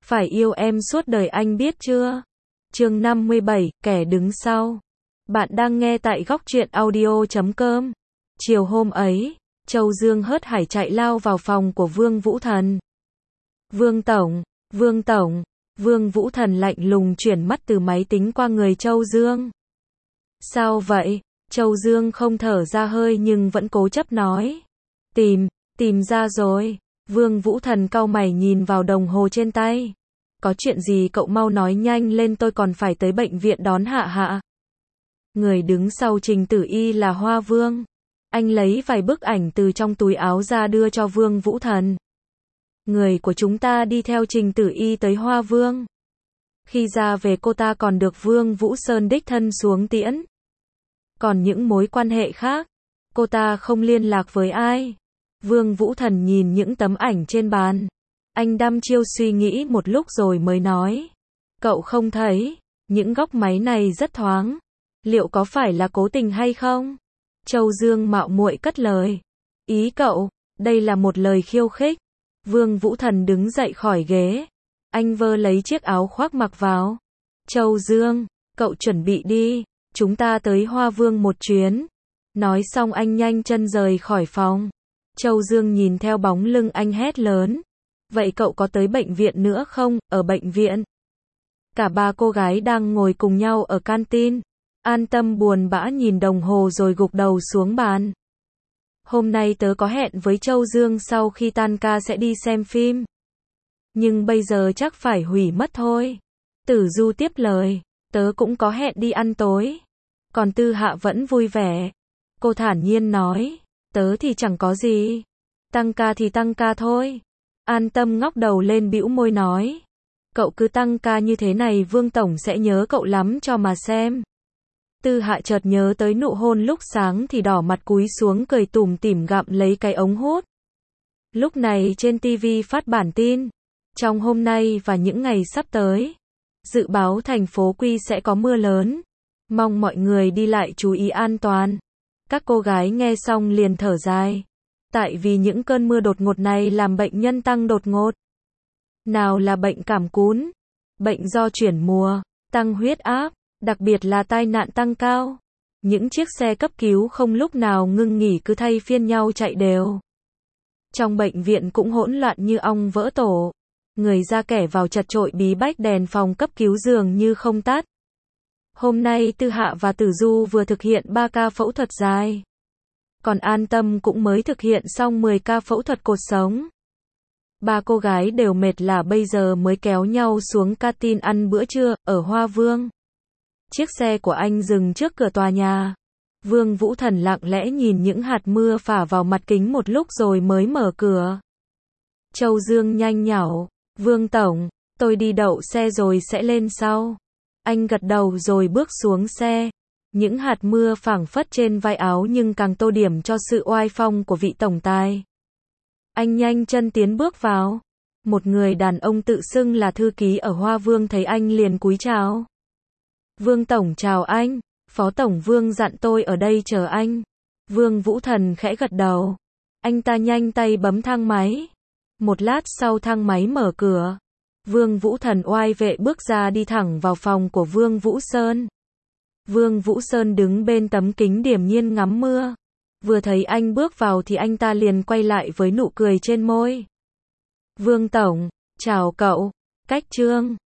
Phải yêu em suốt đời anh biết chưa? Chương 57, kẻ đứng sau. Bạn đang nghe tại góc truyện audio.com. Chiều hôm ấy, Châu Dương hớt hải chạy lao vào phòng của Vương Vũ Thần. Vương Tổng, Vương Tổng, Vương Vũ Thần lạnh lùng chuyển mắt từ máy tính qua người Châu Dương. Sao vậy? Châu Dương không thở ra hơi nhưng vẫn cố chấp nói. Tìm ra rồi. Vương Vũ Thần cau mày nhìn vào đồng hồ trên tay. Có chuyện gì cậu mau nói nhanh lên, tôi còn phải tới bệnh viện đón Hạ. Người đứng sau Trình Tử Y là Hoa Vương. Anh lấy vài bức ảnh từ trong túi áo ra đưa cho Vương Vũ Thần. Người của chúng ta đi theo Trình Tử Y tới Hoa Vương. Khi ra về cô ta còn được Vương Vũ Sơn đích thân xuống tiễn. Còn những mối quan hệ khác, cô ta không liên lạc với ai. Vương Vũ Thần nhìn những tấm ảnh trên bàn. Anh đăm chiêu suy nghĩ một lúc rồi mới nói. Cậu không thấy, những góc máy này rất thoáng. Liệu có phải là cố tình hay không? Châu Dương mạo muội cất lời. Ý cậu, đây là một lời khiêu khích. Vương Vũ Thần đứng dậy khỏi ghế. Anh vơ lấy chiếc áo khoác mặc vào. Châu Dương, cậu chuẩn bị đi. Chúng ta tới Hoa Vương một chuyến. Nói xong anh nhanh chân rời khỏi phòng. Châu Dương nhìn theo bóng lưng anh hét lớn. Vậy cậu có tới bệnh viện nữa không? Ở bệnh viện. Cả ba cô gái đang ngồi cùng nhau ở canteen. An Tâm buồn bã nhìn đồng hồ rồi gục đầu xuống bàn. Hôm nay tớ có hẹn với Châu Dương sau khi tan ca sẽ đi xem phim. Nhưng bây giờ chắc phải hủy mất thôi. Tử Du tiếp lời. Tớ cũng có hẹn đi ăn tối. Còn Tư Hạ vẫn vui vẻ. Cô thản nhiên nói. Tớ thì chẳng có gì. Tăng ca thì tăng ca thôi. An Tâm ngóc đầu lên bĩu môi nói. Cậu cứ tăng ca như thế này Vương Tổng sẽ nhớ cậu lắm cho mà xem. Tư Hạ chợt nhớ tới nụ hôn lúc sáng thì đỏ mặt cúi xuống cười tủm tỉm gặm lấy cái ống hút. Lúc này trên TV phát bản tin. Trong hôm nay và những ngày sắp tới, dự báo thành phố Quy sẽ có mưa lớn. Mong mọi người đi lại chú ý an toàn. Các cô gái nghe xong liền thở dài. Tại vì những cơn mưa đột ngột này làm bệnh nhân tăng đột ngột. Nào là bệnh cảm cúm, bệnh do chuyển mùa, tăng huyết áp, đặc biệt là tai nạn tăng cao. Những chiếc xe cấp cứu không lúc nào ngưng nghỉ cứ thay phiên nhau chạy đều. Trong bệnh viện cũng hỗn loạn như ong vỡ tổ. Người ra kẻ vào chật chội bí bách, đèn phòng cấp cứu dường như không tắt. Hôm nay Tư Hạ và Tử Du vừa thực hiện 3 ca phẫu thuật dài. Còn An Tâm cũng mới thực hiện xong 10 ca phẫu thuật cột sống. Ba cô gái đều mệt lả bây giờ mới kéo nhau xuống canteen ăn bữa trưa, ở Hoa Vương. Chiếc xe của anh dừng trước cửa tòa nhà. Vương Vũ Thần lặng lẽ nhìn những hạt mưa phả vào mặt kính một lúc rồi mới mở cửa. Châu Dương nhanh nhảu. Vương Tổng, tôi đi đậu xe rồi sẽ lên sau. Anh gật đầu rồi bước xuống xe. Những hạt mưa phảng phất trên vai áo nhưng càng tô điểm cho sự oai phong của vị tổng tài. Anh nhanh chân tiến bước vào. Một người đàn ông tự xưng là thư ký ở Hoa Vương thấy anh liền cúi chào. Vương Tổng chào anh, Phó Tổng Vương dặn tôi ở đây chờ anh. Vương Vũ Thần khẽ gật đầu. Anh ta nhanh tay bấm thang máy. Một lát sau thang máy mở cửa. Vương Vũ Thần oai vệ bước ra đi thẳng vào phòng của Vương Vũ Sơn. Vương Vũ Sơn đứng bên tấm kính điềm nhiên ngắm mưa. Vừa thấy anh bước vào thì anh ta liền quay lại với nụ cười trên môi. Vương Tổng, chào cậu. Cách Trương.